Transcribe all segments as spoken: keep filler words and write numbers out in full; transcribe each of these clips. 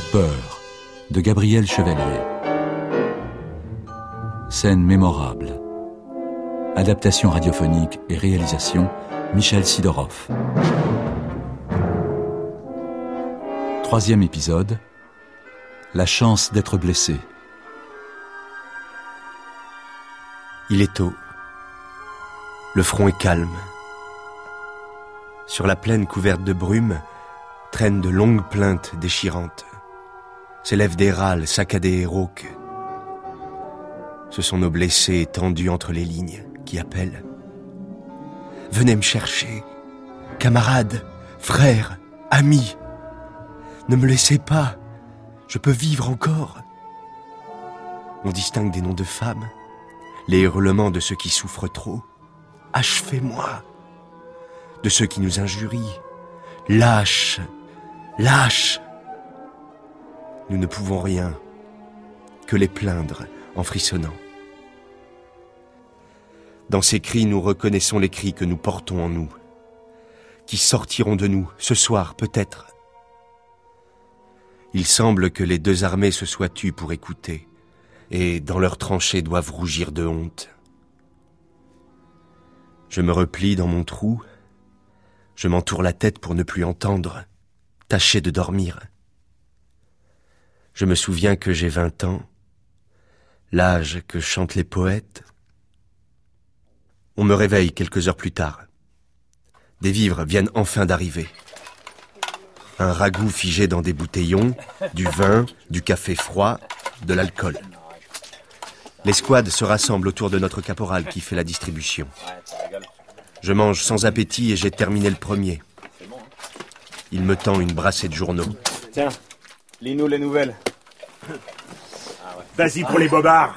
Peur, de Gabriel Chevalier. Scène mémorable. Adaptation radiophonique et réalisation, Michel Sidorov. Troisième épisode. La chance d'être blessé. Il est tôt. Le front est calme. Sur la plaine couverte de brume, traînent de longues plaintes déchirantes. S'élèvent des râles saccadés et rauques. Ce sont nos blessés tendus entre les lignes qui appellent. Venez me chercher, camarades, frères, amis. Ne me laissez pas, je peux vivre encore. On distingue des noms de femmes, les hurlements de ceux qui souffrent trop. Achevez-moi. De ceux qui nous injurient. Lâche, lâche. Nous ne pouvons rien que les plaindre en frissonnant. Dans ces cris, nous reconnaissons les cris que nous portons en nous, qui sortiront de nous ce soir peut-être. Il semble que les deux armées se soient tues pour écouter, et dans leurs tranchées doivent rougir de honte. Je me replie dans mon trou, je m'entoure la tête pour ne plus entendre, tâcher de dormir. Je me souviens que j'ai vingt ans, l'âge que chantent les poètes. On me réveille quelques heures plus tard. Des vivres viennent enfin d'arriver. Un ragoût figé dans des bouteillons, du vin, du café froid, de l'alcool. L'escouade se rassemble autour de notre caporal qui fait la distribution. Je mange sans appétit et j'ai terminé le premier. Il me tend une brassée de journaux. Tiens, lis-nous les nouvelles. Vas-y pour les bobards.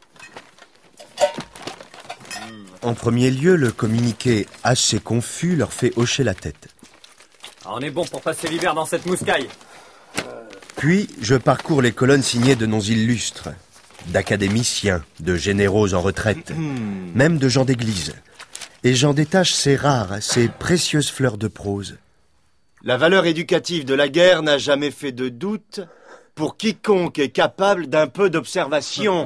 En premier lieu, le communiqué assez confus leur fait hocher la tête. On est bon pour passer l'hiver dans cette mouscaille. Puis, je parcours les colonnes signées de noms illustres, d'académiciens, de généraux en retraite, même de gens d'église. Et j'en détache ces rares, ces précieuses fleurs de prose. La valeur éducative de la guerre n'a jamais fait de doute pour quiconque est capable d'un peu d'observation.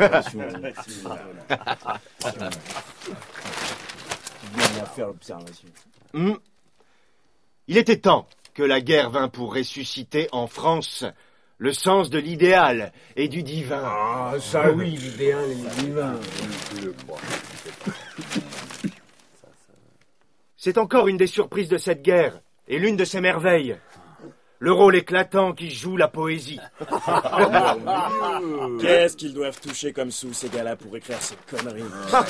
Mmh. Il était temps que la guerre vint pour ressusciter en France le sens de l'idéal et du divin. Ah, ça oui, l'idéal et le divin. C'est encore une des surprises de cette guerre et l'une de ses merveilles. Le rôle éclatant qui joue la poésie. Qu'est-ce qu'ils doivent toucher comme sous ces gars-là pour écrire ces conneries?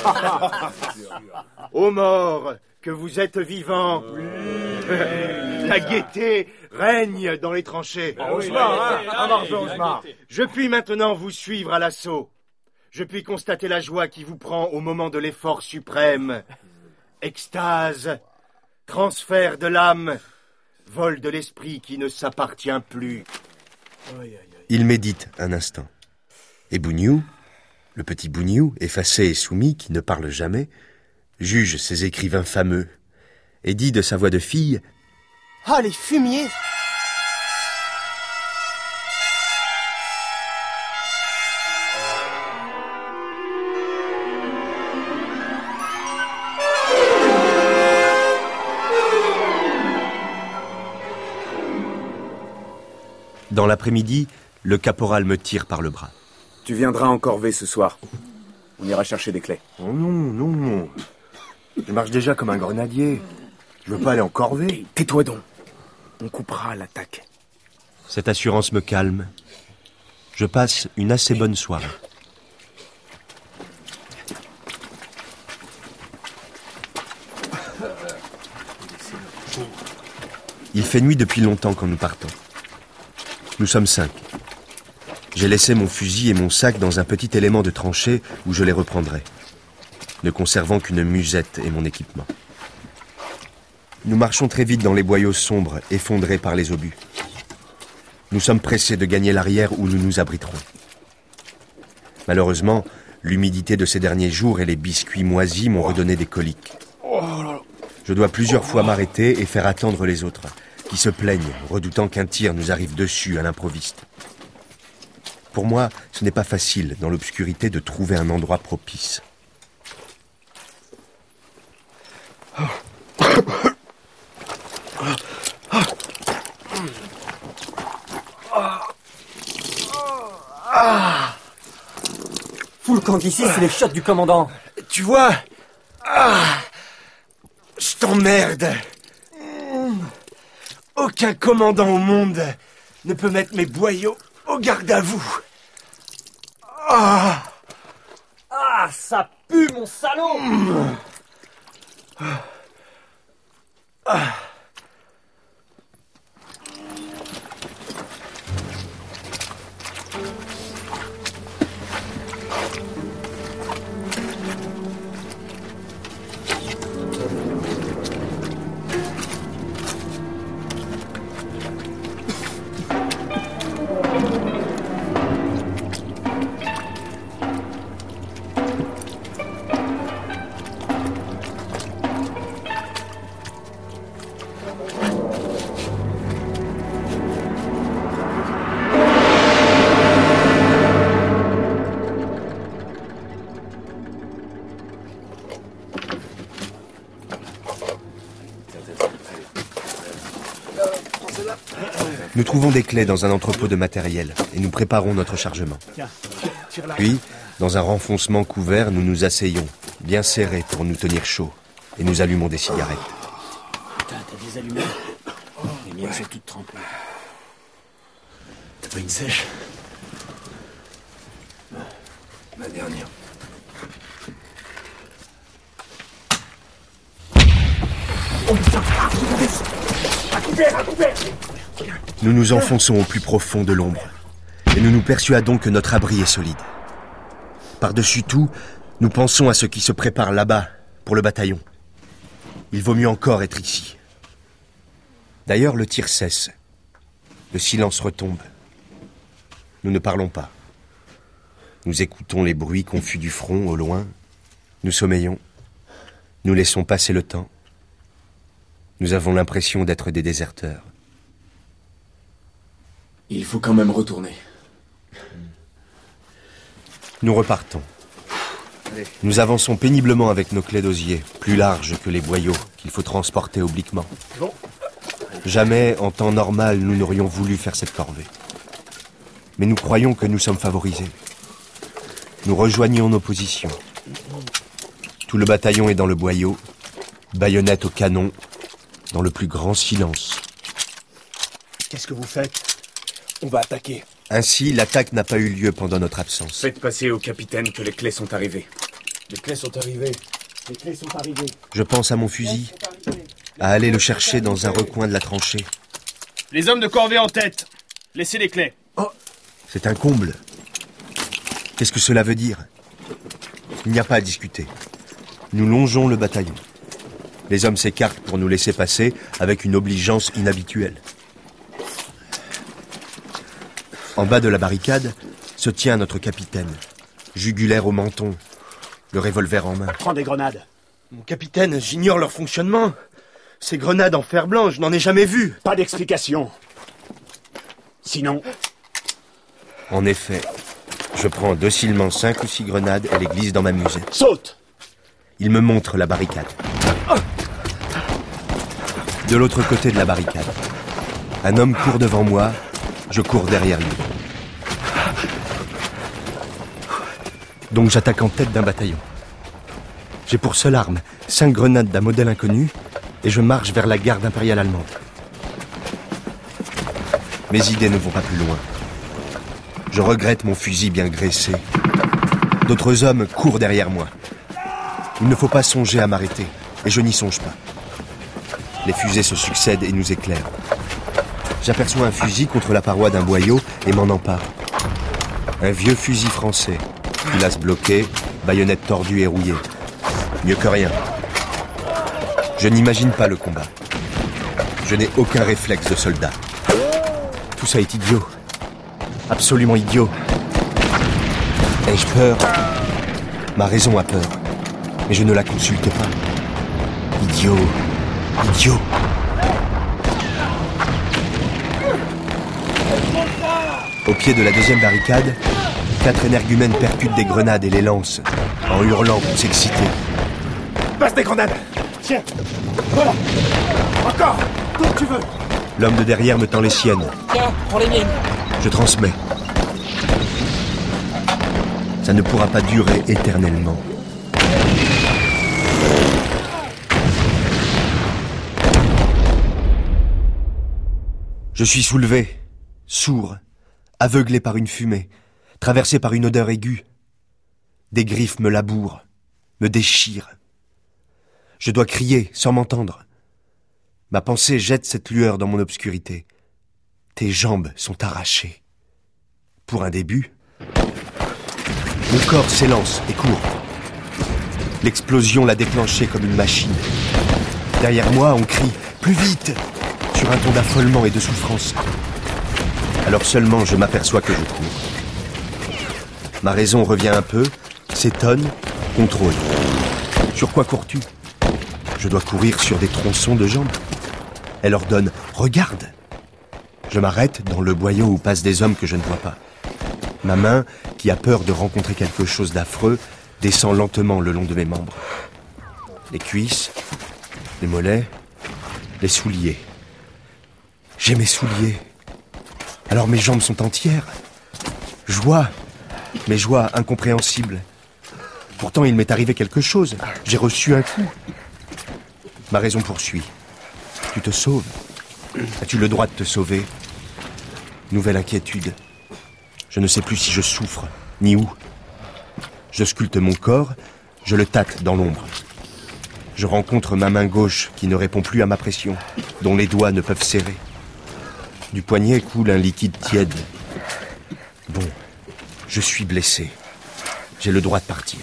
Ô morts, que vous êtes vivants. Oui. La gaieté règne dans les tranchées. Ah, Osmar, hein, Je puis maintenant vous suivre à l'assaut. Je puis constater la joie qui vous prend au moment de l'effort suprême. Extase, transfert de l'âme, vol de l'esprit qui ne s'appartient plus. Il médite un instant. Et Bougnou, le petit Bougnou, effacé et soumis, qui ne parle jamais, juge ces écrivains fameux et dit de sa voix de fille « Ah, les fumiers !» Dans l'après-midi, le caporal me tire par le bras. Tu viendras en corvée ce soir. On ira chercher des clés. Oh non, non, non. Je marche déjà comme un grenadier. Je veux pas aller en corvée. Tais-toi donc. On coupera à l'attaque. Cette assurance me calme. Je passe une assez bonne soirée. Il fait nuit depuis longtemps quand nous partons. Nous sommes cinq. J'ai laissé mon fusil et mon sac dans un petit élément de tranchée où je les reprendrai, ne conservant qu'une musette et mon équipement. Nous marchons très vite dans les boyaux sombres, effondrés par les obus. Nous sommes pressés de gagner l'arrière où nous nous abriterons. Malheureusement, l'humidité de ces derniers jours et les biscuits moisis m'ont redonné des coliques. Je dois plusieurs fois m'arrêter et faire attendre les autres, qui se plaignent, redoutant qu'un tir nous arrive dessus à l'improviste. Pour moi, ce n'est pas facile, dans l'obscurité, de trouver un endroit propice. Fous le camp d'ici, c'est les chiottes du commandant. Tu vois, ah, je t'emmerde. Aucun commandant au monde ne peut mettre mes boyaux au garde à vous. Ah, Ah, ça pue, mon salaud. ah. Nous trouvons des clés dans un entrepôt de matériel et nous préparons notre chargement. Puis, dans un renfoncement couvert, nous nous asseyons, bien serrés pour nous tenir chauds, et nous allumons des cigarettes. Putain, t'as des allumettes? Les miennes sont toutes trempées. T'as pas une sèche? La dernière. Nous nous enfonçons au plus profond de l'ombre, et nous nous persuadons que notre abri est solide. Par-dessus tout, nous pensons à ce qui se prépare là-bas, pour le bataillon. Il vaut mieux encore être ici. D'ailleurs, le tir cesse. Le silence retombe. Nous ne parlons pas. Nous écoutons les bruits confus du front au loin. Nous sommeillons. Nous laissons passer le temps. Nous avons l'impression d'être des déserteurs. Il faut quand même retourner. Nous repartons. Nous avançons péniblement avec nos clés d'osier, plus larges que les boyaux qu'il faut transporter obliquement. Jamais, en temps normal, nous n'aurions voulu faire cette corvée. Mais nous croyons que nous sommes favorisés. Nous rejoignons nos positions. Tout le bataillon est dans le boyau, baïonnette au canon, dans le plus grand silence. Qu'est-ce que vous faites? On va attaquer. Ainsi, l'attaque n'a pas eu lieu pendant notre absence. Faites passer au capitaine que les clés sont arrivées. Les clés sont arrivées. Les clés sont arrivées. Je pense à mon fusil, à aller le chercher dans un recoin de la tranchée. Les hommes de corvée en tête. Laissez les clés. C'est un comble. Qu'est-ce que cela veut dire? Il n'y a pas à discuter. Nous longeons le bataillon. Les hommes s'écartent pour nous laisser passer avec une obligeance inhabituelle. En bas de la barricade se tient notre capitaine, jugulaire au menton, le revolver en main. Prends des grenades. Mon capitaine, j'ignore leur fonctionnement. Ces grenades en fer blanc, je n'en ai jamais vu. Pas d'explication. Sinon... En effet, je prends docilement cinq ou six grenades et les glisse dans ma musette. Saute! Il me montre la barricade. De l'autre côté de la barricade, un homme court devant moi, je cours derrière lui. Donc j'attaque en tête d'un bataillon. J'ai pour seule arme cinq grenades d'un modèle inconnu et je marche vers la garde impériale allemande. Mes idées ne vont pas plus loin. Je regrette mon fusil bien graissé. D'autres hommes courent derrière moi. Il ne faut pas songer à m'arrêter, et je n'y songe pas. Les fusées se succèdent et nous éclairent. J'aperçois un fusil contre la paroi d'un boyau et m'en empare. Un vieux fusil français, culasse bloquée, baïonnette tordue et rouillée. Mieux que rien. Je n'imagine pas le combat. Je n'ai aucun réflexe de soldat. Tout ça est idiot. Absolument idiot. Ai-je peur? Ma raison a peur. Mais je ne la consulte pas. Idiot. Idiot. Au pied de la deuxième barricade, quatre énergumènes percutent des grenades et les lancent, en hurlant pour s'exciter. Passe des grenades. Tiens, voilà. Encore, comme tu veux. L'homme de derrière me tend les siennes. Tiens, prends les miennes. Je transmets. Ça ne pourra pas durer éternellement. Je suis soulevé, sourd, aveuglé par une fumée, traversé par une odeur aiguë. Des griffes me labourent, me déchirent. Je dois crier sans m'entendre. Ma pensée jette cette lueur dans mon obscurité. Tes jambes sont arrachées. Pour un début, mon corps s'élance et court. L'explosion l'a déclenché comme une machine. Derrière moi, on crie « Plus vite !» sur un ton d'affolement et de souffrance. Alors seulement je m'aperçois que je cours. Ma raison revient un peu, s'étonne, contrôle. Sur quoi cours-tu ? Je dois courir sur des tronçons de jambes. Elle ordonne « Regarde !» Je m'arrête dans le boyau où passent des hommes que je ne vois pas. Ma main, qui a peur de rencontrer quelque chose d'affreux, descend lentement le long de mes membres. Les cuisses, les mollets, les souliers. J'ai mes souliers. Alors mes jambes sont entières. Joie, mais joie incompréhensible. Pourtant il m'est arrivé quelque chose. J'ai reçu un coup. Ma raison poursuit. Tu te sauves. As-tu le droit de te sauver ? Nouvelle inquiétude. Je ne sais plus si je souffre, ni où. Je sculpte mon corps, je le tâte dans l'ombre. Je rencontre ma main gauche qui ne répond plus à ma pression, dont les doigts ne peuvent serrer. Du poignet coule un liquide tiède. Bon, je suis blessé. J'ai le droit de partir.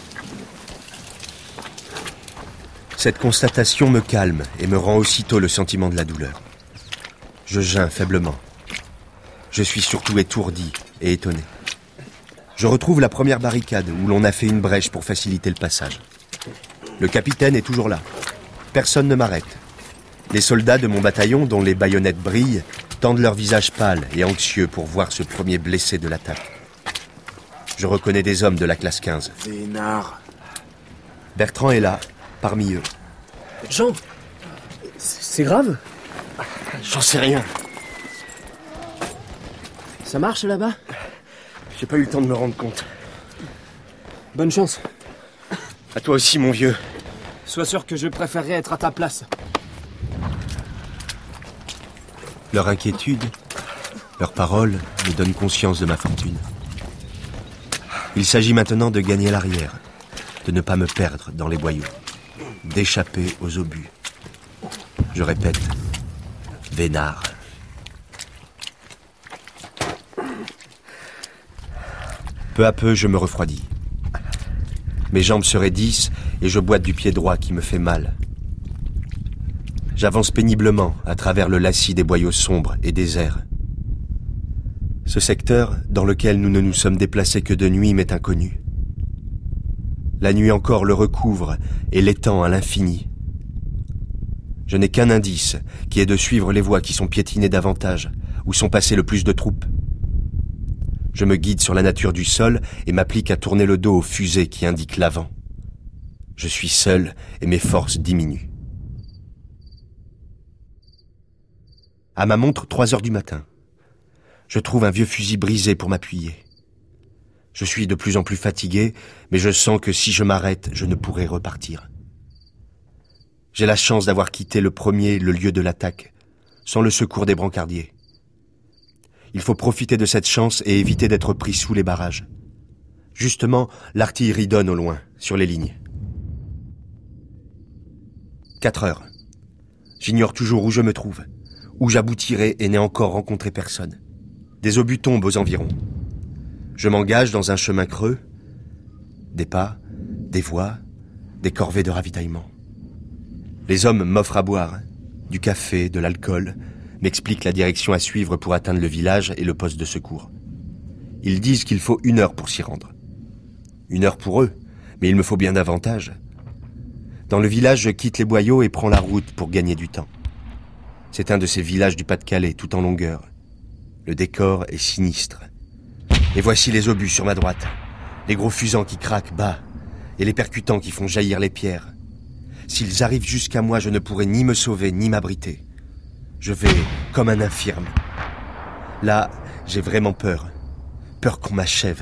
Cette constatation me calme et me rend aussitôt le sentiment de la douleur. Je geins faiblement. Je suis surtout étourdi et étonné. Je retrouve la première barricade où l'on a fait une brèche pour faciliter le passage. Le capitaine est toujours là. Personne ne m'arrête. Les soldats de mon bataillon, dont les baïonnettes brillent, tendent leurs visages pâles et anxieux pour voir ce premier blessé de l'attaque. Je reconnais des hommes de la classe quinze. Vénard. Bertrand est là, parmi eux. Jean, c'est grave ? J'en sais rien. Ça marche là-bas ? J'ai pas eu le temps de me rendre compte. Bonne chance. À toi aussi, mon vieux. Sois sûr que je préférerais être à ta place. Leur inquiétude, leurs paroles me donnent conscience de ma fortune. Il s'agit maintenant de gagner l'arrière, de ne pas me perdre dans les boyaux, d'échapper aux obus. Je répète, Vénard. Peu à peu, je me refroidis. Mes jambes se raidissent et je boite du pied droit qui me fait mal. J'avance péniblement à travers le lacis des boyaux sombres et déserts. Ce secteur, dans lequel nous ne nous sommes déplacés que de nuit, m'est inconnu. La nuit encore le recouvre et l'étend à l'infini. Je n'ai qu'un indice, qui est de suivre les voies qui sont piétinées davantage, où sont passées le plus de troupes. Je me guide sur la nature du sol et m'applique à tourner le dos aux fusées qui indiquent l'avant. Je suis seul et mes forces diminuent. À ma montre, trois heures du matin. Je trouve un vieux fusil brisé pour m'appuyer. Je suis de plus en plus fatigué, mais je sens que si je m'arrête, je ne pourrai repartir. J'ai la chance d'avoir quitté le premier le lieu de l'attaque, sans le secours des brancardiers. Il faut profiter de cette chance et éviter d'être pris sous les barrages. Justement, l'artillerie donne au loin, sur les lignes. Quatre heures. J'ignore toujours où je me trouve, où j'aboutirai et n'ai encore rencontré personne. Des obus tombent aux environs. Je m'engage dans un chemin creux. Des pas, des voix, des corvées de ravitaillement. Les hommes m'offrent à boire, du café, de l'alcool, m'expliquent la direction à suivre pour atteindre le village et le poste de secours. Ils disent qu'il faut une heure pour s'y rendre. Une heure pour eux, mais il me faut bien davantage. Dans le village, je quitte les boyaux et prends la route pour gagner du temps. C'est un de ces villages du Pas-de-Calais, tout en longueur. Le décor est sinistre. Et voici les obus sur ma droite. Les gros fusants qui craquent bas et les percutants qui font jaillir les pierres. S'ils arrivent jusqu'à moi, je ne pourrai ni me sauver ni m'abriter. Je vais comme un infirme. Là, j'ai vraiment peur. Peur qu'on m'achève.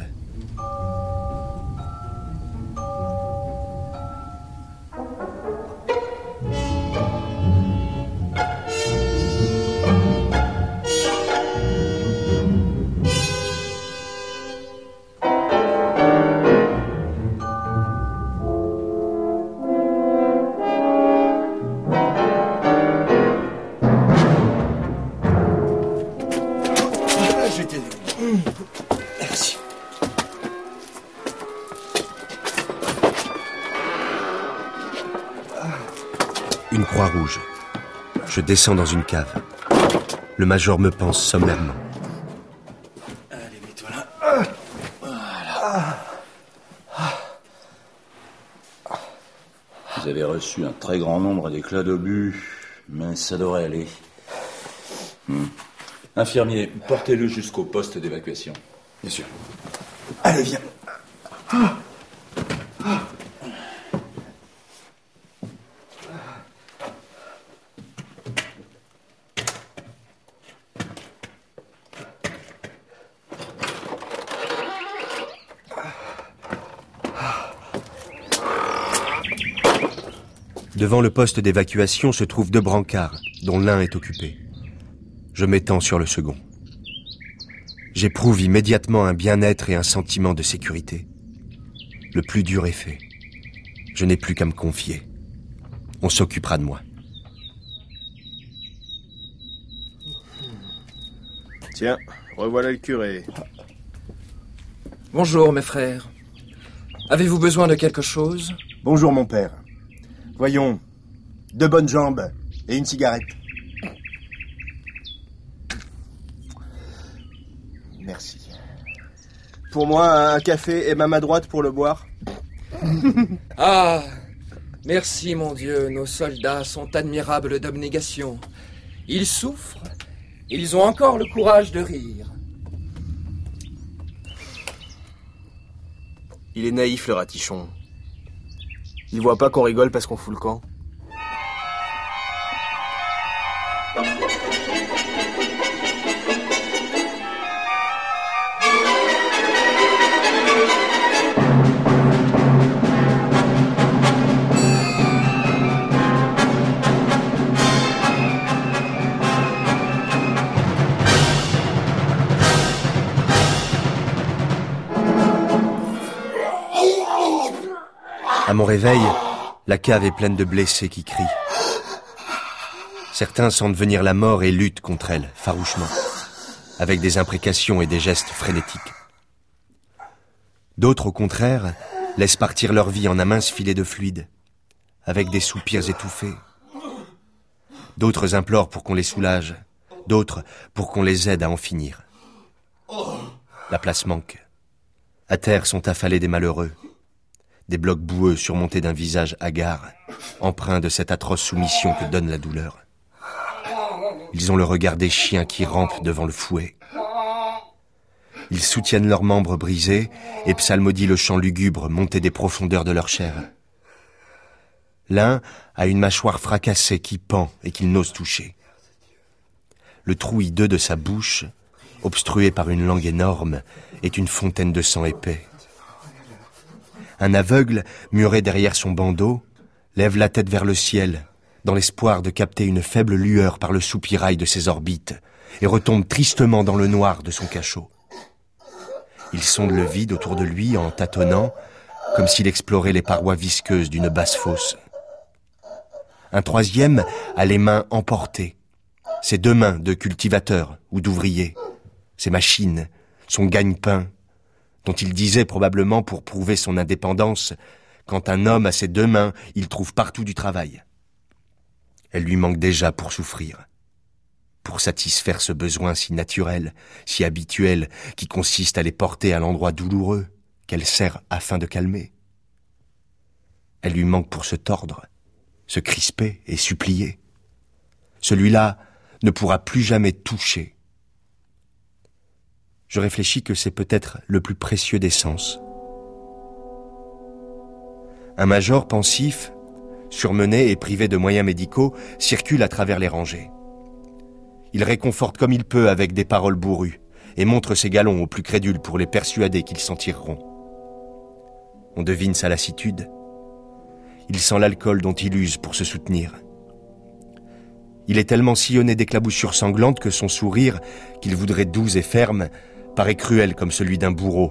Merci. Une croix rouge. Je descends dans une cave. Le major me pense sommairement. Allez, mets-toi là. Voilà. Vous avez reçu un très grand nombre d'éclats d'obus, mais ça devrait aller. Hmm. Infirmier, portez-le jusqu'au poste d'évacuation. Bien sûr. Allez, viens. Devant le poste d'évacuation se trouvent deux brancards, dont l'un est occupé. Je m'étends sur le second. J'éprouve immédiatement un bien-être et un sentiment de sécurité. Le plus dur est fait. Je n'ai plus qu'à me confier. On s'occupera de moi. Tiens, revoilà le curé. Bonjour, mes frères. Avez-vous besoin de quelque chose ? Bonjour, mon père. Voyons, deux bonnes jambes et une cigarette. Merci. Pour moi, un café et ma main droite pour le boire. Ah, merci, mon Dieu, nos soldats sont admirables d'abnégation. Ils souffrent, ils ont encore le courage de rire. Il est naïf, le ratichon. Il voit pas qu'on rigole parce qu'on fout le camp. À mon réveil, la cave est pleine de blessés qui crient. Certains sentent venir la mort et luttent contre elle, farouchement, avec des imprécations et des gestes frénétiques. D'autres, au contraire, laissent partir leur vie en un mince filet de fluide, avec des soupirs étouffés. D'autres implorent pour qu'on les soulage, d'autres pour qu'on les aide à en finir. La place manque. À terre sont affalés des malheureux. Des blocs boueux surmontés d'un visage hagard, empreint de cette atroce soumission que donne la douleur. Ils ont le regard des chiens qui rampent devant le fouet. Ils soutiennent leurs membres brisés et psalmodient le chant lugubre monté des profondeurs de leur chair. L'un a une mâchoire fracassée qui pend et qu'il n'ose toucher. Le trou hideux de sa bouche, obstrué par une langue énorme, est une fontaine de sang épais. Un aveugle, muré derrière son bandeau, lève la tête vers le ciel, dans l'espoir de capter une faible lueur par le soupirail de ses orbites, et retombe tristement dans le noir de son cachot. Il sonde le vide autour de lui en tâtonnant, comme s'il explorait les parois visqueuses d'une basse fosse. Un troisième a les mains emportées, ses deux mains de cultivateur ou d'ouvrier, ses machines, son gagne-pain, dont il disait probablement pour prouver son indépendance, quand un homme a ses deux mains, il trouve partout du travail. Elle lui manque déjà pour souffrir, pour satisfaire ce besoin si naturel, si habituel, qui consiste à les porter à l'endroit douloureux qu'elle sert afin de calmer. Elle lui manque pour se tordre, se crisper et supplier. Celui-là ne pourra plus jamais toucher. je réfléchis que c'est peut-être le plus précieux des sens. Un major pensif, surmené et privé de moyens médicaux, circule à travers les rangées. Il réconforte comme il peut avec des paroles bourrues et montre ses galons aux plus crédules pour les persuader qu'ils s'en tireront. On devine sa lassitude. Il sent l'alcool dont il use pour se soutenir. Il est tellement sillonné d'éclaboussures sanglantes que son sourire, qu'il voudrait doux et ferme, paraît cruel comme celui d'un bourreau.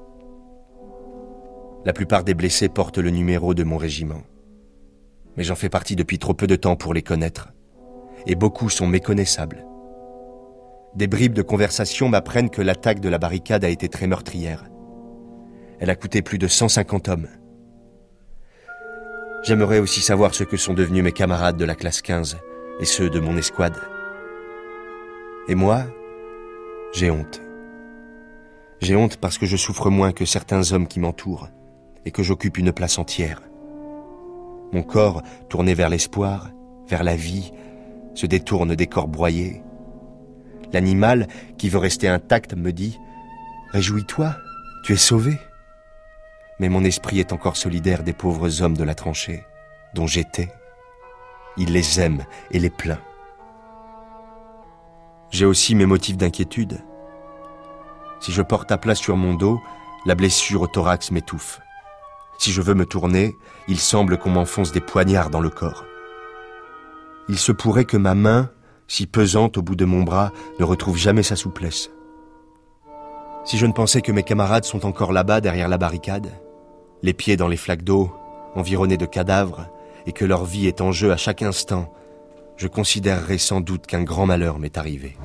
La plupart des blessés portent le numéro de mon régiment. Mais j'en fais partie depuis trop peu de temps pour les connaître. Et beaucoup sont méconnaissables. Des bribes de conversation m'apprennent que l'attaque de la barricade a été très meurtrière. Elle a coûté plus de cent cinquante hommes. J'aimerais aussi savoir ce que sont devenus mes camarades de la classe quinze et ceux de mon escouade. Et moi, j'ai honte. J'ai honte parce que je souffre moins que certains hommes qui m'entourent et que j'occupe une place entière. Mon corps, tourné vers l'espoir, vers la vie, se détourne des corps broyés. L'animal, qui veut rester intact, me dit « Réjouis-toi, tu es sauvé !» Mais mon esprit est encore solidaire des pauvres hommes de la tranchée, dont j'étais. Il les aime et les plaint. J'ai aussi mes motifs d'inquiétude. Si je porte à plat sur mon dos, la blessure au thorax m'étouffe. Si je veux me tourner, il semble qu'on m'enfonce des poignards dans le corps. Il se pourrait que ma main, si pesante au bout de mon bras, ne retrouve jamais sa souplesse. Si je ne pensais que mes camarades sont encore là-bas derrière la barricade, les pieds dans les flaques d'eau, environnés de cadavres, et que leur vie est en jeu à chaque instant, je considérerais sans doute qu'un grand malheur m'est arrivé.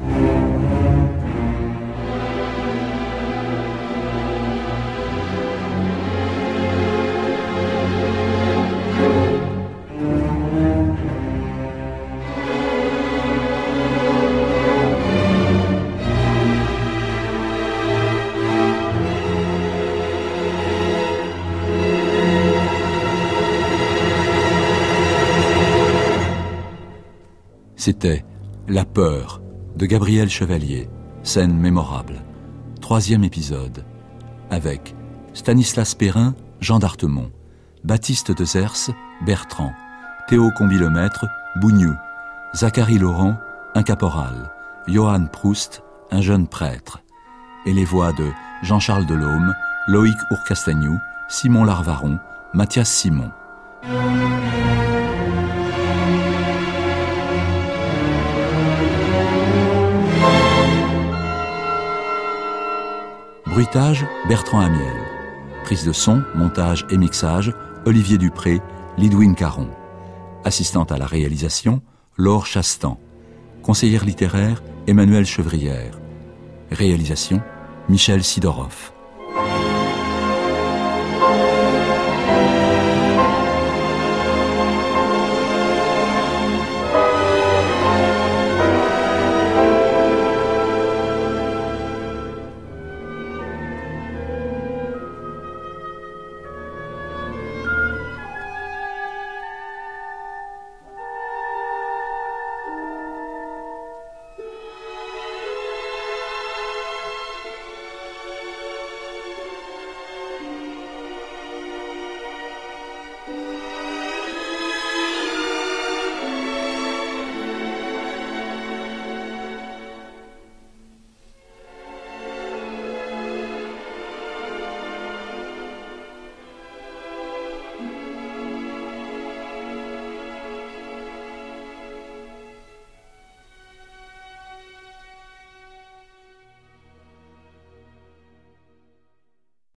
C'était La peur de Gabriel Chevalier, scène mémorable. Troisième épisode, avec Stanislas Perrin, Jean d'Artemont, Baptiste de Zers, Bertrand, Théo Combilomètre, Bougnou, Zacharie Laurent, un caporal, Johann Proust, un jeune prêtre, et les voix de Jean-Charles Delhomme, Loïc Ourcastagnou, Simon Larvaron, Mathias Simon. Bruitage, Bertrand Amiel. Prise de son, montage et mixage, Olivier Dupré, Lidwine Caron. Assistante à la réalisation, Laure Chastan. Conseillère littéraire, Emmanuelle Chevrière. Réalisation, Michel Sidorov.